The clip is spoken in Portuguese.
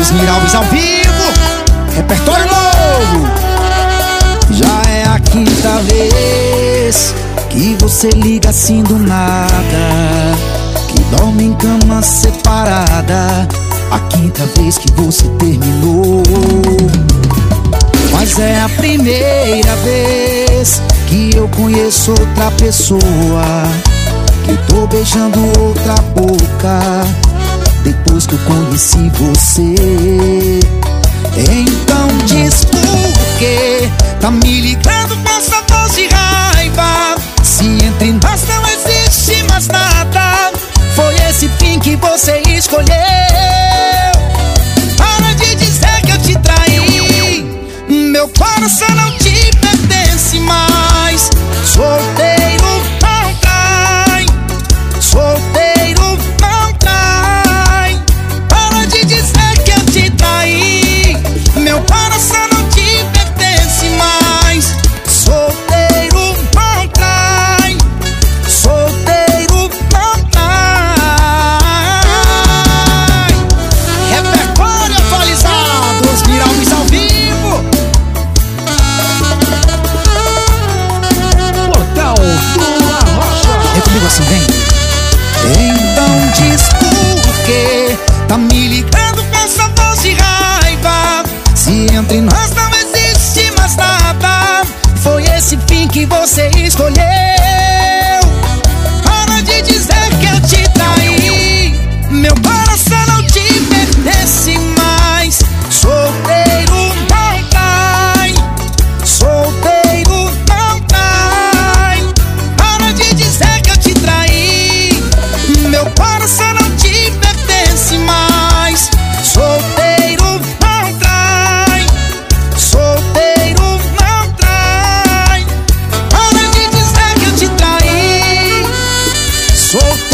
Osmir Alves ao vivo, repertório novo. Já é a quinta vez que você liga assim do nada, que dorme em cama separada. A quinta vez que você terminou. Mas é a primeira vez que eu conheço outra pessoa, que tô beijando outra boca depois que eu conheci você. Então diz por quê tá me ligando com essa voz de raiva, se entre nós não existe mais nada. Foi esse fim que você escolheu. Para de dizer que eu te traí, meu coração não te pertence mais. Solteiro não trai, solteiro não trai. Para de dizer que eu te traí, meu coração não te pertence mais. Solteiro não trai, solteiro não trai. Repertório atualizado, Osmir Alves ao vivo. Portal do Arrocha. É comigo assim, vem. Então diz por quê tá me ligando com essa voz de raiva, se entre nós não existe mais nada. Foi esse fim que você escolheu. Para de dizer que eu te traí, meu coração não te pertence mais. Solteiro não trai, solteiro não trai. Para de dizer que eu te traí, meu coração não te pertence mais. Solteiro não trai, solteiro não trai. Para de dizer que eu te traí, solteiro